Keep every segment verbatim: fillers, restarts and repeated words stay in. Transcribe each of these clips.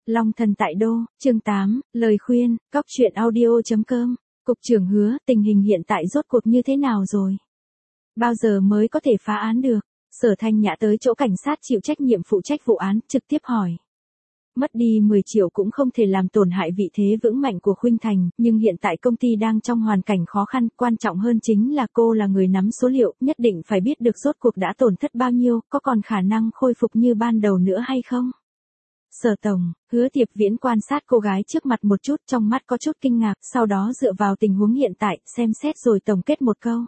Long thần tại đô, chương tám, lời khuyên, cóc truyện audio.com. Cục trưởng Hứa, tình hình hiện tại rốt cuộc như thế nào rồi? Bao giờ mới có thể phá án được? Sở Thanh Nhã tới chỗ cảnh sát chịu trách nhiệm phụ trách vụ án, trực tiếp hỏi. Mất đi mười triệu cũng không thể làm tổn hại vị thế vững mạnh của Khuynh Thành, nhưng hiện tại công ty đang trong hoàn cảnh khó khăn, quan trọng hơn chính là cô là người nắm số liệu, nhất định phải biết được rốt cuộc đã tổn thất bao nhiêu, có còn khả năng khôi phục như ban đầu nữa hay không? Sở Tổng, Hứa Tiệp Viễn quan sát cô gái trước mặt một chút, trong mắt có chút kinh ngạc, sau đó dựa vào tình huống hiện tại, xem xét rồi tổng kết một câu.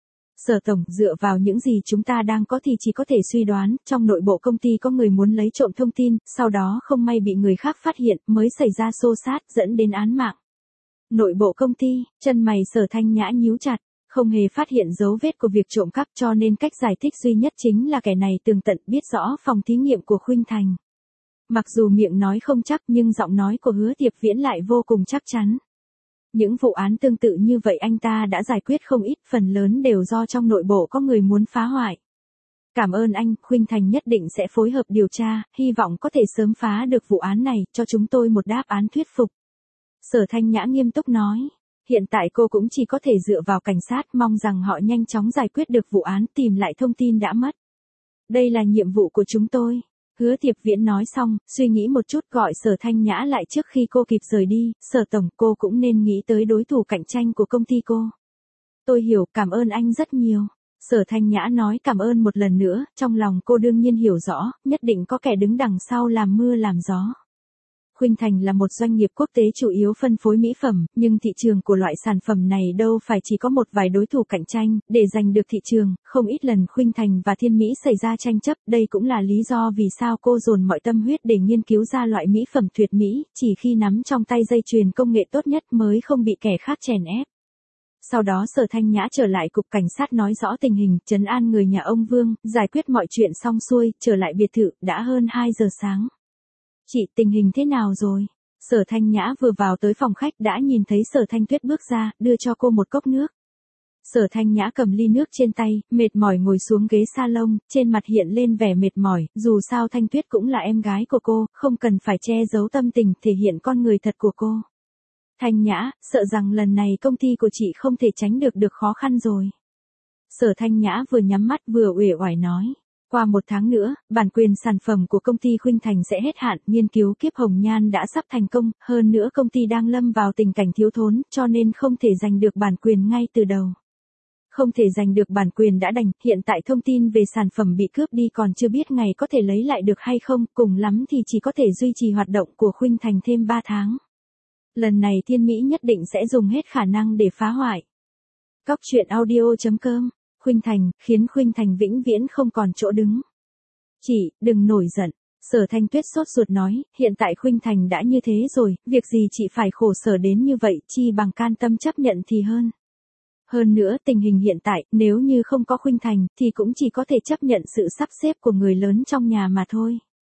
Sở Tổng, dựa vào những gì chúng ta đang có thì chỉ có thể suy đoán, trong nội bộ công ty có người muốn lấy trộm thông tin, sau đó không may bị người khác phát hiện, mới xảy ra xô xát, dẫn đến án mạng. Nội bộ công ty, chân mày Sở Thanh Nhã nhíu chặt, không hề phát hiện dấu vết của việc trộm cắp, cho nên cách giải thích duy nhất chính là kẻ này tường tận biết rõ phòng thí nghiệm của Khuynh Thành. Mặc dù miệng nói không chắc nhưng giọng nói của Hứa Tiệp Viễn lại vô cùng chắc chắn. Những vụ án tương tự như vậy anh ta đã giải quyết không ít, phần lớn đều do trong nội bộ có người muốn phá hoại. Cảm ơn anh, Khuynh Thành nhất định sẽ phối hợp điều tra, hy vọng có thể sớm phá được vụ án này, cho chúng tôi một đáp án thuyết phục. Sở Thanh Nhã nghiêm túc nói, hiện tại cô cũng chỉ có thể dựa vào cảnh sát, mong rằng họ nhanh chóng giải quyết được vụ án, tìm lại thông tin đã mất. Đây là nhiệm vụ của chúng tôi. Hứa Tiệp Viễn nói xong, suy nghĩ một chút gọi Sở Thanh Nhã lại trước khi cô kịp rời đi, Sở Tổng, cô cũng nên nghĩ tới đối thủ cạnh tranh của công ty cô. Tôi hiểu, cảm ơn anh rất nhiều. Sở Thanh Nhã nói cảm ơn một lần nữa, trong lòng cô đương nhiên hiểu rõ, nhất định có kẻ đứng đằng sau làm mưa làm gió. Khuynh Thành là một doanh nghiệp quốc tế chủ yếu phân phối mỹ phẩm, nhưng thị trường của loại sản phẩm này đâu phải chỉ có một vài đối thủ cạnh tranh, để giành được thị trường, không ít lần Khuynh Thành và Thiên Mỹ xảy ra tranh chấp, đây cũng là lý do vì sao cô dồn mọi tâm huyết để nghiên cứu ra loại mỹ phẩm tuyệt mỹ, chỉ khi nắm trong tay dây chuyền công nghệ tốt nhất mới không bị kẻ khác chèn ép. Sau đó Sở Thanh Nhã trở lại cục cảnh sát nói rõ tình hình, trấn an người nhà ông Vương, giải quyết mọi chuyện xong xuôi, trở lại biệt thự, đã hơn hai giờ sáng. Chị, tình hình thế nào rồi? Sở Thanh Nhã vừa vào tới phòng khách đã nhìn thấy Sở Thanh Tuyết bước ra, đưa cho cô một cốc nước. Sở Thanh Nhã cầm ly nước trên tay, mệt mỏi ngồi xuống ghế salon, trên mặt hiện lên vẻ mệt mỏi, dù sao Thanh Tuyết cũng là em gái của cô, không cần phải che giấu tâm tình, thể hiện con người thật của cô. Thanh Nhã, sợ rằng lần này công ty của chị không thể tránh được được khó khăn rồi. Sở Thanh Nhã vừa nhắm mắt vừa uể oải nói. Qua một tháng nữa, bản quyền sản phẩm của công ty Khuynh Thành sẽ hết hạn, nghiên cứu kiếp hồng nhan đã sắp thành công, hơn nữa công ty đang lâm vào tình cảnh thiếu thốn, cho nên không thể giành được bản quyền ngay từ đầu. Không thể giành được bản quyền đã đành, hiện tại thông tin về sản phẩm bị cướp đi còn chưa biết ngày có thể lấy lại được hay không, cùng lắm thì chỉ có thể duy trì hoạt động của Khuynh Thành thêm ba tháng. Lần này Thiên Mỹ nhất định sẽ dùng hết khả năng để phá hoại. Cóc truyện audio.com. Khuynh Thành, khiến Khuynh Thành vĩnh viễn không còn chỗ đứng. Chị, đừng nổi giận. Sở Thanh Tuyết sốt ruột nói, hiện tại Khuynh Thành đã như thế rồi, việc gì chị phải khổ sở đến như vậy, chi bằng can tâm chấp nhận thì hơn. Hơn nữa, tình hình hiện tại, nếu như không có Khuynh Thành, thì cũng chỉ có thể chấp nhận sự sắp xếp của người lớn trong nhà mà thôi.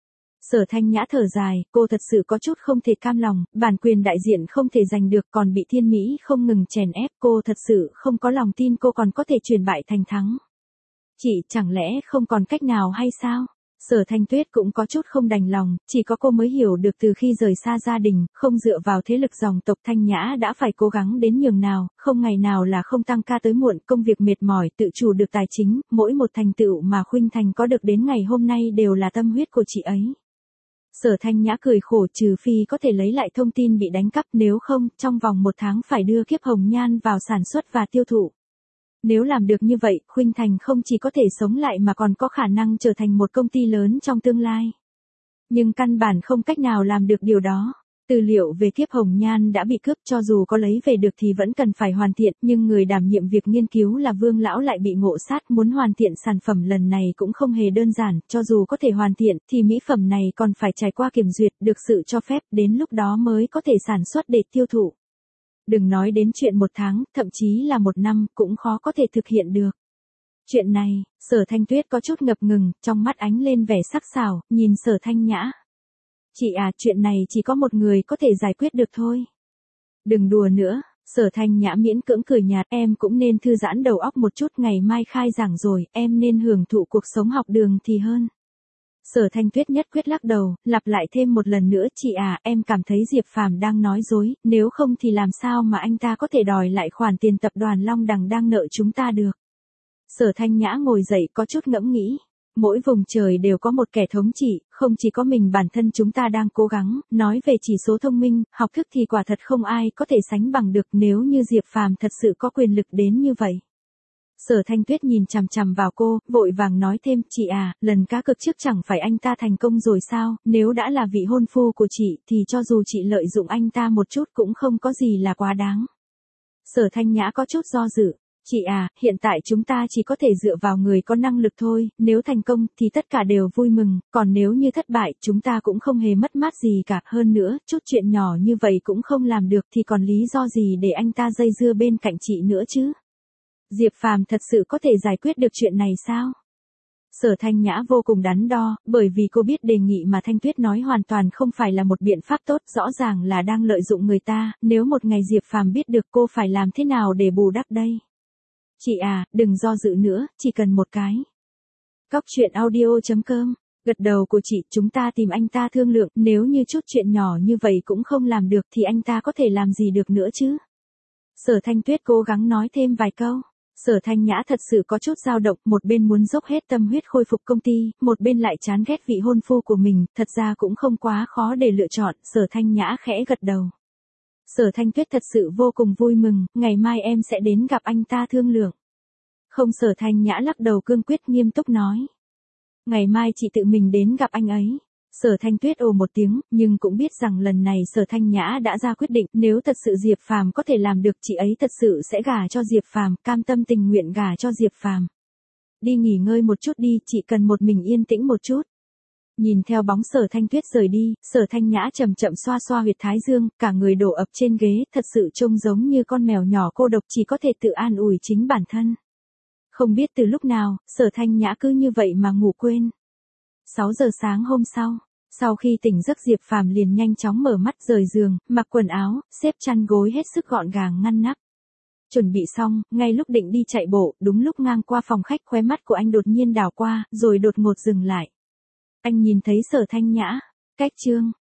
Sở Thanh Nhã thở dài, cô thật sự có chút không thể cam lòng, bản quyền đại diện không thể giành được còn bị Thiên Mỹ không ngừng chèn ép, cô thật sự không có lòng tin cô còn có thể chuyển bại thành thắng. Chị, chẳng lẽ không còn cách nào hay sao? Sở Thanh Tuyết cũng có chút không đành lòng, chỉ có cô mới hiểu được từ khi rời xa gia đình, không dựa vào thế lực dòng tộc Thanh Nhã đã phải cố gắng đến nhường nào, không ngày nào là không tăng ca tới muộn, công việc mệt mỏi, tự chủ được tài chính, mỗi một thành tựu mà Khuynh Thành có được đến ngày hôm nay đều là tâm huyết của chị ấy. Sở Thanh Nhã cười khổ, trừ phi có thể lấy lại thông tin bị đánh cắp, nếu không, trong vòng một tháng phải đưa kiếp hồng nhan vào sản xuất và tiêu thụ. Nếu làm được như vậy, Khuynh Thành không chỉ có thể sống lại mà còn có khả năng trở thành một công ty lớn trong tương lai. Nhưng căn bản không cách nào làm được điều đó. Tư liệu về kiếp hồng nhan đã bị cướp, cho dù có lấy về được thì vẫn cần phải hoàn thiện, nhưng người đảm nhiệm việc nghiên cứu là Vương Lão lại bị ngộ sát, muốn hoàn thiện sản phẩm lần này cũng không hề đơn giản, cho dù có thể hoàn thiện thì mỹ phẩm này còn phải trải qua kiểm duyệt, được sự cho phép, đến lúc đó mới có thể sản xuất để tiêu thụ. Đừng nói đến chuyện một tháng, thậm chí là một năm, cũng khó có thể thực hiện được. Chuyện này, Sở Thanh Tuyết có chút ngập ngừng, trong mắt ánh lên vẻ sắc sảo, nhìn Sở Thanh Nhã. Chị à, chuyện này chỉ có một người có thể giải quyết được thôi. Đừng đùa nữa, Sở Thanh Nhã miễn cưỡng cười nhạt, em cũng nên thư giãn đầu óc một chút, ngày mai khai giảng rồi, em nên hưởng thụ cuộc sống học đường thì hơn. Sở Thanh Tuyết nhất quyết lắc đầu, lặp lại thêm một lần nữa, chị à, em cảm thấy Diệp Phàm đang nói dối, nếu không thì làm sao mà anh ta có thể đòi lại khoản tiền tập đoàn Long Đằng đang nợ chúng ta được. Sở Thanh Nhã ngồi dậy có chút ngẫm nghĩ. Mỗi vùng trời đều có một kẻ thống trị, không chỉ có mình bản thân chúng ta đang cố gắng, nói về chỉ số thông minh, học thức thì quả thật không ai có thể sánh bằng được nếu như Diệp Phàm thật sự có quyền lực đến như vậy. Sở Thanh Tuyết nhìn chằm chằm vào cô, vội vàng nói thêm, chị à, lần cá cược trước chẳng phải anh ta thành công rồi sao, nếu đã là vị hôn phu của chị thì cho dù chị lợi dụng anh ta một chút cũng không có gì là quá đáng. Sở Thanh Nhã có chút do dự. Chị à, hiện tại chúng ta chỉ có thể dựa vào người có năng lực thôi, nếu thành công thì tất cả đều vui mừng, còn nếu như thất bại chúng ta cũng không hề mất mát gì cả. Hơn nữa, chút chuyện nhỏ như vậy cũng không làm được thì còn lý do gì để anh ta dây dưa bên cạnh chị nữa chứ? Diệp Phàm thật sự có thể giải quyết được chuyện này sao? Sở Thanh Nhã vô cùng đắn đo, bởi vì cô biết đề nghị mà Thanh Tuyết nói hoàn toàn không phải là một biện pháp tốt, rõ ràng là đang lợi dụng người ta, nếu một ngày Diệp Phàm biết được cô phải làm thế nào để bù đắp đây? Chị à, đừng do dự nữa, chỉ cần một cái. Cóc truyện audio chấm com, gật đầu của chị, chúng ta tìm anh ta thương lượng, nếu như chút chuyện nhỏ như vậy cũng không làm được thì anh ta có thể làm gì được nữa chứ? Sở Thanh Tuyết cố gắng nói thêm vài câu. Sở Thanh Nhã thật sự có chút dao động, một bên muốn dốc hết tâm huyết khôi phục công ty, một bên lại chán ghét vị hôn phu của mình, thật ra cũng không quá khó để lựa chọn. Sở Thanh Nhã khẽ gật đầu. Sở Thanh Tuyết thật sự vô cùng vui mừng, ngày mai em sẽ đến gặp anh ta thương lượng. Không, Sở Thanh Nhã lắc đầu cương quyết nghiêm túc nói. Ngày mai chị tự mình đến gặp anh ấy. Sở Thanh Tuyết ồ một tiếng, nhưng cũng biết rằng lần này Sở Thanh Nhã đã ra quyết định, nếu thật sự Diệp Phàm có thể làm được chị ấy thật sự sẽ gả cho Diệp Phàm, cam tâm tình nguyện gả cho Diệp Phàm. Đi nghỉ ngơi một chút đi, chị cần một mình yên tĩnh một chút. Nhìn theo bóng Sở Thanh Tuyết rời đi, Sở Thanh Nhã chậm chậm xoa xoa huyệt thái dương, cả người đổ ập trên ghế, thật sự trông giống như con mèo nhỏ cô độc chỉ có thể tự an ủi chính bản thân. Không biết từ lúc nào, Sở Thanh Nhã cứ như vậy mà ngủ quên. sáu giờ sáng hôm sau, sau khi tỉnh giấc Diệp Phàm liền nhanh chóng mở mắt rời giường, mặc quần áo, xếp chăn gối hết sức gọn gàng ngăn nắp. Chuẩn bị xong, ngay lúc định đi chạy bộ, đúng lúc ngang qua phòng khách khóe mắt của anh đột nhiên đảo qua, rồi đột ngột dừng lại. Anh nhìn thấy Sở Thanh Nhã. Cách chương